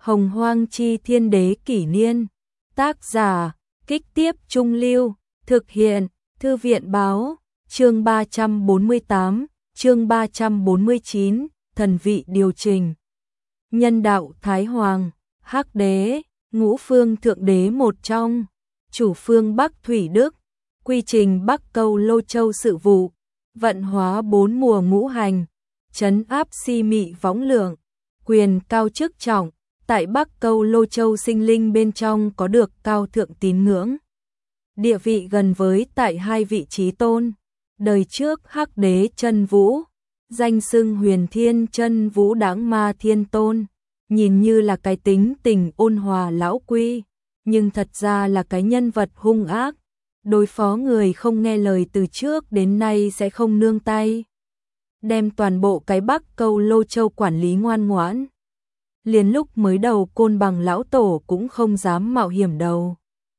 Hồng Hoang Chi Thiên Đế Kỷ Niên. Tác giả, Kích Tiếp Trung Lưu. Thực hiện, Thư viện Báo. Chương 348, chương 349, Thần vị điều chỉnh. Nhân đạo Thái Hoàng, Hắc Đế, Ngũ Phương Thượng Đế một trong, chủ phương Bắc Thủy Đức, quy trình Bắc Câu Lô Châu sự vụ, vận hóa bốn mùa ngũ hành, trấn áp si mị võng lượng, quyền cao chức trọng, tại Bắc Câu Lô Châu sinh linh bên trong có được cao thượng tín ngưỡng. Địa vị gần với tại hai vị trí tôn. Đời trước Hắc Đế Chân Vũ, danh xưng Huyền Thiên Chân Vũ Đãng Ma Thiên Tôn, nhìn như là cái tính tình ôn hòa lão quy, nhưng thật ra là cái nhân vật hung ác, đối phó người không nghe lời từ trước đến nay sẽ không nương tay. Đem toàn bộ cái Bắc Câu Lô Châu quản lý ngoan ngoãn. Liền lúc mới đầu Côn Bằng lão tổ cũng không dám mạo hiểm đầu.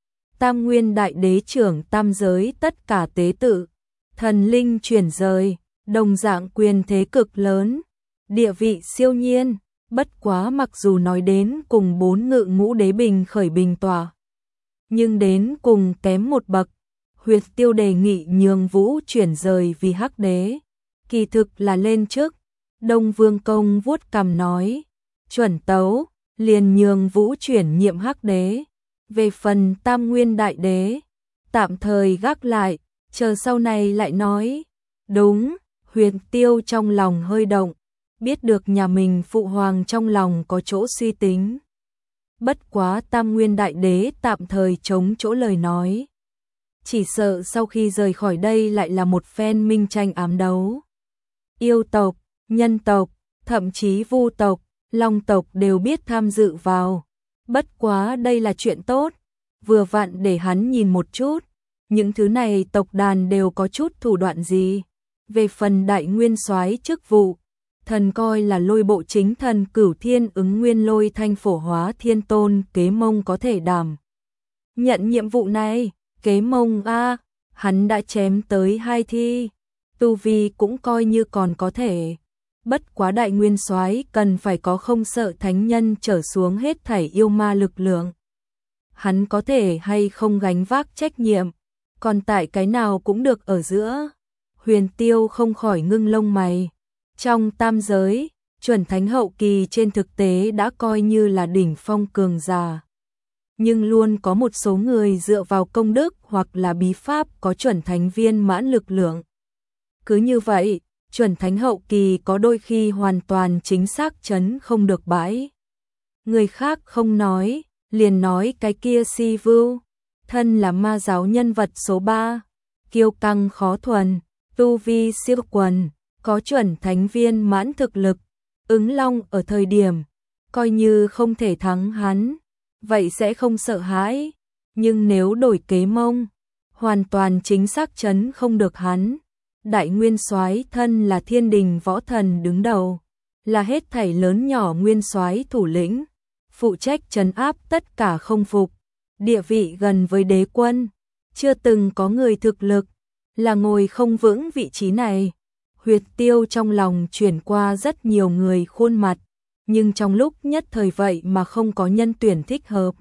Tam Nguyên Đại Đế trưởng tam giới tất cả tế tự, thần linh chuyển rời, đồng dạng quyền thế cực lớn, địa vị siêu nhiên, bất quá mặc dù nói đến cùng bốn ngự ngũ đế bình khởi bình tỏa, nhưng đến cùng kém một bậc. Huyệt Tiêu đề nghị nhường Vũ chuyển rời vì Hắc Đế, kỳ thực là lên chức. Đông Vương Công vuốt cằm nói, chuẩn tấu, liền nhường Vũ chuyển nhiệm Hắc Đế. Về phần Tam Nguyên Đại Đế, tạm thời gác lại, chờ sau này lại nói. Đúng, Huyền Tiêu trong lòng hơi động, biết được nhà mình phụ hoàng trong lòng có chỗ suy tính. Bất quá Tam Nguyên Đại Đế tạm thời chống chỗ lời nói. Chỉ sợ sau khi rời khỏi đây lại là một phen minh tranh ám đấu. Yêu tộc, nhân tộc, thậm chí vu tộc, long tộc đều biết tham dự vào. Bất quá đây là chuyện tốt, vừa vặn để hắn nhìn một chút, những thứ này tộc đàn đều có chút thủ đoạn gì. Về phần đại nguyên soái chức vụ, thần coi là lôi bộ chính thần Cửu Thiên Ứng Nguyên Lôi Thanh Phổ Hóa Thiên Tôn Kế Mông có thể đảm nhận nhiệm vụ này. Kế Mông a, hắn đã chém tới 2 thi, tu vi cũng coi như còn có thể. Bất quá đại nguyên soái cần phải có không sợ thánh nhân trở xuống hết thảy yêu ma lực lượng. Hắn có thể hay không gánh vác trách nhiệm, còn tại cái nào cũng được ở giữa. Huyền Tiêu không khỏi ngưng lông mày. Trong tam giới, chuẩn thánh hậu kỳ trên thực tế đã coi như là đỉnh phong cường giả. Nhưng luôn có một số người dựa vào công đức hoặc là bí pháp có chuẩn thánh viên mãn lực lượng. Cứ như vậy, chuẩn thánh hậu kỳ có đôi khi hoàn toàn chính xác chấn không được bãi. Người khác không nói, liền nói cái kia Si Vưu, thân là ma giáo nhân vật số 3, kiêu căng khó thuần, tu vi siêu quần, có chuẩn thánh viên mãn thực lực, Ứng Long ở thời điểm, coi như không thể thắng hắn, vậy sẽ không sợ hãi, nhưng nếu đổi Kế Mông, hoàn toàn chính xác chấn không được hắn. Đại nguyên soái thân là thiên đình võ thần đứng đầu, là hết thảy lớn nhỏ nguyên soái thủ lĩnh, phụ trách trấn áp tất cả không phục, địa vị gần với đế quân, chưa từng có người thực lực là ngồi không vững vị trí này. Huyệt Tiêu trong lòng chuyển qua rất nhiều người khuôn mặt, nhưng trong lúc nhất thời vậy mà không có nhân tuyển thích hợp.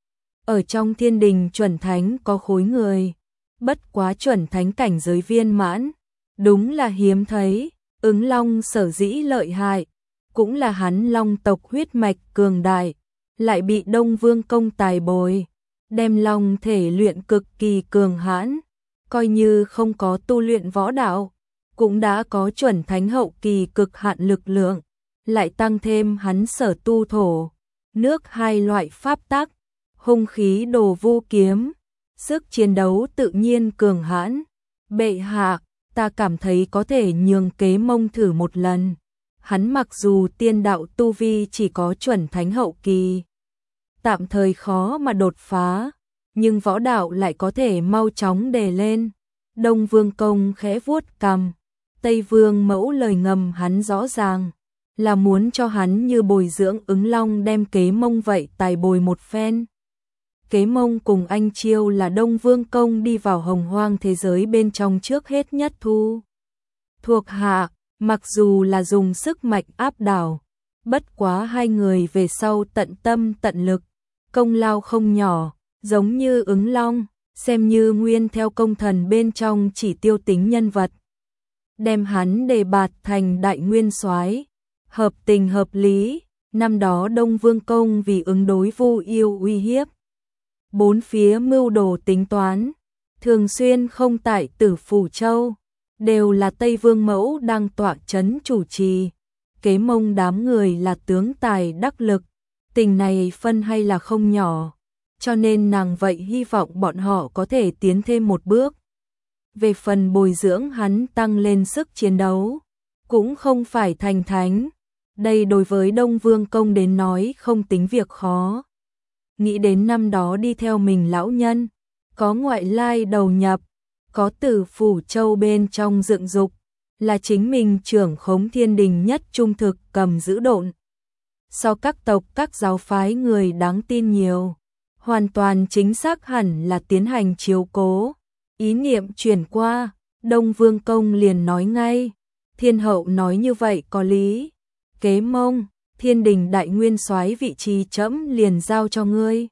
Ở trong thiên đình chuẩn thánh có khối người, bất quá chuẩn thánh cảnh giới viên mãn, đúng là hiếm thấy. Ứng Long sở dĩ lợi hại, cũng là hắn long tộc huyết mạch cường đại, lại bị Đông Vương Công tài bồi, đem long thể luyện cực kỳ cường hãn, coi như không có tu luyện võ đạo, cũng đã có chuẩn thánh hậu kỳ cực hạn lực lượng, lại tăng thêm hắn sở tu thổ, nước hai loại pháp tắc, hung khí đồ vu kiếm, sức chiến đấu tự nhiên cường hãn. Bệ hạ, ta cảm thấy có thể nhường Kế Mông thử một lần. Hắn mặc dù tiên đạo tu vi chỉ có chuẩn thánh hậu kỳ, tạm thời khó mà đột phá, nhưng võ đạo lại có thể mau chóng đề lên. Đông Vương Công khẽ vuốt cằm, Tây Vương Mẫu lời ngầm hắn rõ ràng, là muốn cho hắn như bồi dưỡng Ứng Long đem Kế Mông vậy tài bồi một phen. Kế Mông cùng anh Chiêu là Đông Vương Công đi vào hồng hoang thế giới bên trong trước hết nhất thu thuộc hạ, mặc dù là dùng sức mạnh áp đảo, Bất quá hai người về sau tận tâm tận lực, công lao không nhỏ, giống như Ứng Long, xem như nguyên theo công thần bên trong chỉ tiêu tính nhân vật. Đem hắn đề bạt thành đại nguyên soái, hợp tình hợp lý. Năm đó Đông Vương Công vì ứng đối Vu Yêu uy hiếp, bốn phía mưu đồ tính toán, thường xuyên không tại Tử Phủ Châu, đều là Tây Vương Mẫu đang tọa chấn chủ trì. Kế Mông đám người là tướng tài đắc lực, tình này phân hay là không nhỏ, cho nên nàng vậy hy vọng bọn họ có thể tiến thêm một bước. Về phần bồi dưỡng hắn tăng lên sức chiến đấu, cũng không phải thành thánh. Đây đối với Đông Vương Công đến nói không tính việc khó. Nghĩ đến năm đó đi theo mình lão nhân, có ngoại lai đầu nhập, có Tử Phủ Châu bên trong dựng dục, là chính mình trưởng khống thiên đình nhất trung thực cầm giữ độn. So các tộc các giáo phái người đáng tin nhiều, hoàn toàn chính xác hẳn là tiến hành chiếu cố. Ý niệm chuyển qua, Đông Vương Công liền nói ngay, thiên hậu nói như vậy có lý. Kế Mông, thiên đình đại nguyên soái vị trí trẫm liền giao cho ngươi.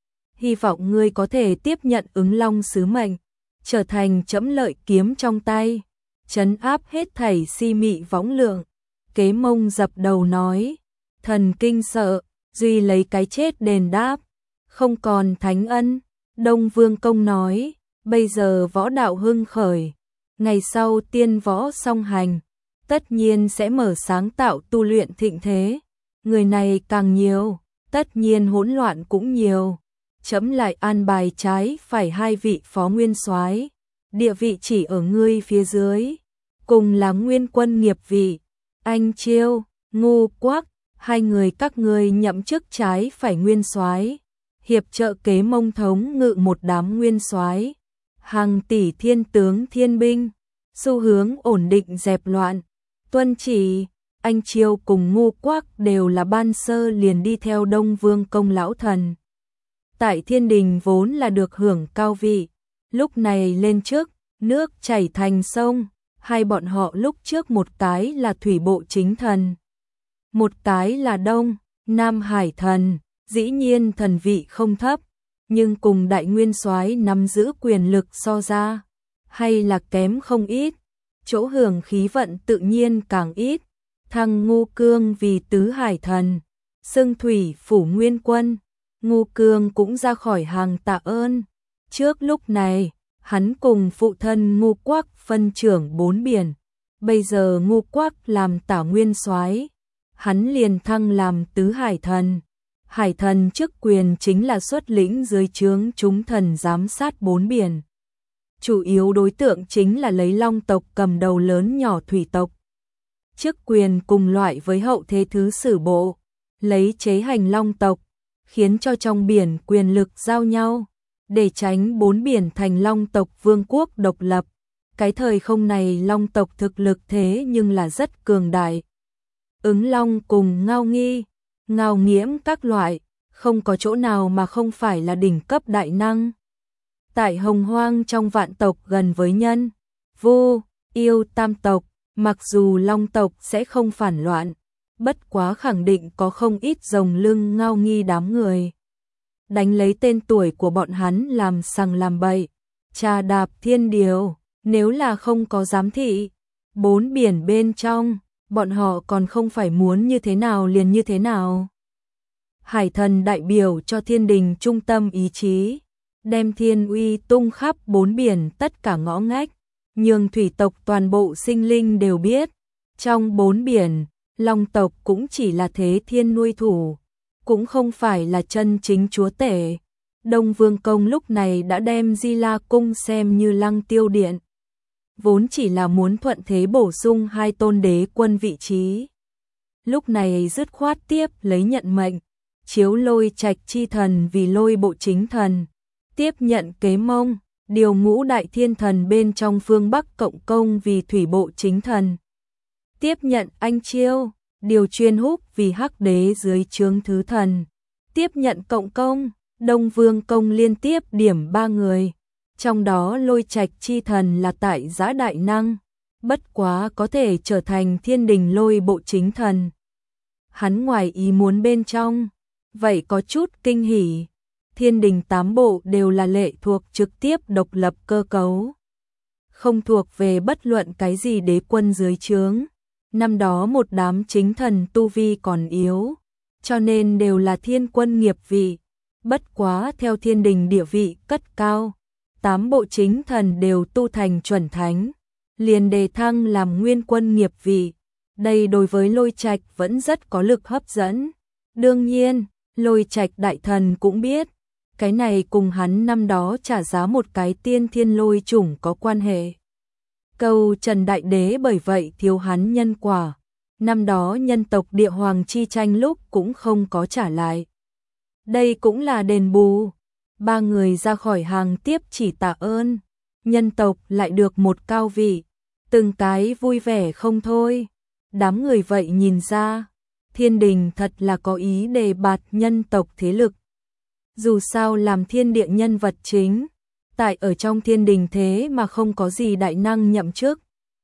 Hy vọng ngươi có thể tiếp nhận Ứng Long sứ mệnh, trở thành trẫm lợi kiếm trong tay, trấn áp hết thảy si mị võng lượng. Kế Mông dập đầu nói, thần kinh sợ, duy lấy cái chết đền đáp, không còn thánh ân. Đông Vương Công nói, bây giờ võ đạo hưng khởi, ngày sau tiên võ song hành, tất nhiên sẽ mở sáng tạo tu luyện thịnh thế. Người này càng nhiều, tất nhiên hỗn loạn cũng nhiều. Chấm lại an bài trái phải hai vị phó nguyên soái, địa vị chỉ ở ngươi phía dưới, cùng là nguyên quân nghiệp vị. Anh Chiêu, Ngô Quắc, hai người các ngươi nhậm chức trái phải nguyên soái, hiệp trợ Kế Mông thống ngự một đám nguyên soái, hàng tỷ thiên tướng thiên binh, xu hướng ổn định dẹp loạn. Tuân chỉ. Anh Chiêu cùng Ngô Quắc đều là ban sơ liền đi theo Đông Vương Công lão thần. Tại thiên đình vốn là được hưởng cao vị, lúc này lên trước, nước chảy thành sông. Hai bọn họ lúc trước một cái là thủy bộ chính thần, một cái là Đông, Nam Hải thần, dĩ nhiên thần vị không thấp, nhưng cùng đại nguyên soái nắm giữ quyền lực so ra, hay là kém không ít, chỗ hưởng khí vận tự nhiên càng ít. Thăng Ngô Cương vì tứ hải thần, xưng thủy phủ nguyên quân, Ngô Cương cũng ra khỏi hàng tạ ơn. Trước lúc này, hắn cùng phụ thân Ngô Quắc phân trưởng bốn biển, bây giờ Ngô Quắc làm tả nguyên soái, hắn liền thăng làm tứ hải thần. Hải thần chức quyền chính là xuất lĩnh dưới trướng chúng thần giám sát bốn biển. Chủ yếu đối tượng chính là lấy long tộc cầm đầu lớn nhỏ thủy tộc. Chức quyền cùng loại với hậu thế thứ sử bộ, lấy chế hành long tộc, khiến cho trong biển quyền lực giao nhau, để tránh bốn biển thành long tộc vương quốc độc lập. Cái thời không này long tộc thực lực thế nhưng là rất cường đại. Ứng Long cùng Ngao Nghi, Ngao Nghiễm các loại, không có chỗ nào mà không phải là đỉnh cấp đại năng. Tại Hồng Hoang trong vạn tộc gần với nhân, Vu, Yêu tam tộc, mặc dù long tộc sẽ không phản loạn, bất quá khẳng định có không ít rồng lưng Ngao Nghi đám người. Đánh lấy tên tuổi của bọn hắn làm sằng làm bậy, trà đạp thiên điều, nếu là không có giám thị, bốn biển bên trong, bọn họ còn không phải muốn như thế nào liền như thế nào. Hải thần đại biểu cho thiên đình trung tâm ý chí, đem thiên uy tung khắp bốn biển tất cả ngõ ngách, nhường thủy tộc toàn bộ sinh linh đều biết. Trong bốn biển, long tộc cũng chỉ là thế thiên nuôi thủ, cũng không phải là chân chính chúa tể. Đông Vương Công lúc này đã đem Di La Cung xem như Lăng Tiêu Điện, vốn chỉ là muốn thuận thế bổ sung hai tôn đế quân vị trí. Lúc này dứt khoát tiếp lấy nhận mệnh, chiếu Lôi Trạch chi thần vì Lôi bộ chính thần, tiếp nhận Kế Mông, điều ngũ đại thiên thần bên trong phương Bắc Cộng Công vì thủy bộ chính thần, tiếp nhận Anh Chiêu, điều Chuyên Húc vì Hắc đế dưới trướng thứ thần, tiếp nhận Cộng Công. Đông Vương Công liên tiếp điểm 3 người, trong đó Lôi Trạch chi thần là tại giã đại năng, bất quá có thể trở thành thiên đình Lôi bộ chính thần. hắn ngoài ý muốn bên trong, vậy có chút kinh hỉ. Thiên đình 8 bộ đều là lệ thuộc trực tiếp độc lập cơ cấu, không thuộc về bất luận cái gì đế quân dưới trướng. Năm đó một đám chính thần tu vi còn yếu, cho nên đều là thiên quân nghiệp vị. Bất quá theo thiên đình địa vị cất cao, 8 bộ chính thần đều tu thành chuẩn thánh, liền đề thăng làm nguyên quân nghiệp vị. Đây đối với Lôi Trạch vẫn rất có lực hấp dẫn. Đương nhiên, Lôi Trạch đại thần cũng biết, cái này cùng hắn năm đó trả giá một cái tiên thiên lôi chủng có quan hệ. Câu Trần Đại Đế bởi vậy thiếu hắn nhân quả. Năm đó nhân tộc địa hoàng chi tranh lúc cũng không có trả lại. Đây cũng là đền bù. Ba người ra khỏi hàng tiếp chỉ tạ ơn. Nhân tộc lại được một cao vị. Từng cái vui vẻ không thôi. Đám người vậy nhìn ra, thiên đình thật là có ý đề bạt nhân tộc thế lực. Dù sao làm thiên địa nhân vật chính, tại ở trong thiên đình thế mà không có gì đại năng nhậm chức.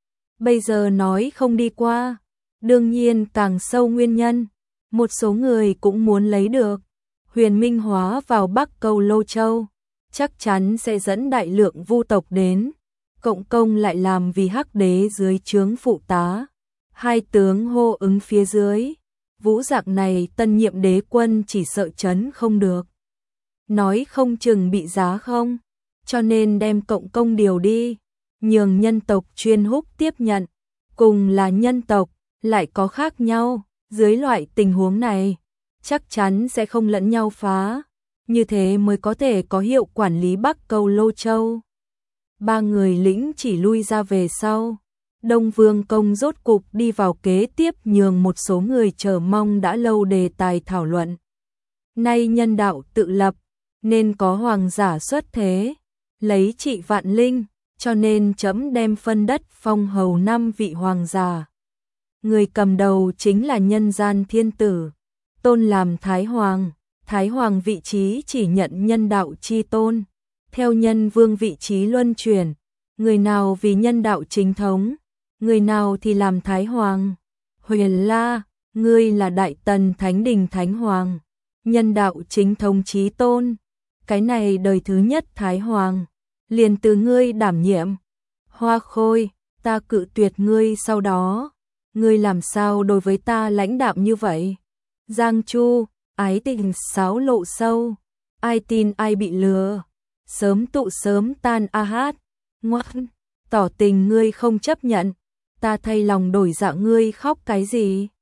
Bây giờ nói không đi qua, đương nhiên càng sâu nguyên nhân, một số người cũng muốn lấy được. Huyền Minh hóa vào Bắc Câu Lô Châu, chắc chắn sẽ dẫn đại lượng vu tộc đến. Cộng công lại làm vì Hắc Đế dưới trướng phụ tá. Hai tướng hô ứng phía dưới, vũ dạng này tân nhiệm đế quân chỉ sợ chấn không được. Nói không chừng bị giá không, cho nên đem cộng công điều đi, nhường nhân tộc chuyên húc tiếp nhận. Cùng là nhân tộc, lại có khác nhau, dưới loại tình huống này, chắc chắn sẽ không lẫn nhau phá, như thế mới có thể có hiệu quản lý Bắc Câu Lô Châu. Ba người lĩnh chỉ lui ra về sau. Đông Vương Công rốt cục đi vào kế tiếp nhường một số người chờ mong đã lâu đề tài thảo luận. Nay nhân đạo tự lập, nên có hoàng giả xuất thế, lấy trị vạn linh, cho nên chấm đem phân đất phong hầu 5 vị hoàng giả. Người cầm đầu chính là nhân gian thiên tử, tôn làm Thái Hoàng. Thái Hoàng vị trí chỉ nhận nhân đạo chi tôn, theo nhân vương vị trí luân chuyển, người nào vì nhân đạo chính thống, người nào thì làm Thái Hoàng. Huyền La, ngươi là Đại Tần Thánh Đình Thánh Hoàng, nhân đạo chính thống chí tôn, cái này đời thứ nhất Thái Hoàng, liền từ ngươi đảm nhiệm. Hoa Khôi, ta cự tuyệt ngươi sau đó, ngươi làm sao đối với ta lãnh đạm như vậy? Giang Chu, ái tình sáo lộ sâu, ai tin ai bị lừa, sớm tụ sớm tan a hát, ngoan, tỏ tình ngươi không chấp nhận, ta thay lòng đổi dạ ngươi khóc cái gì?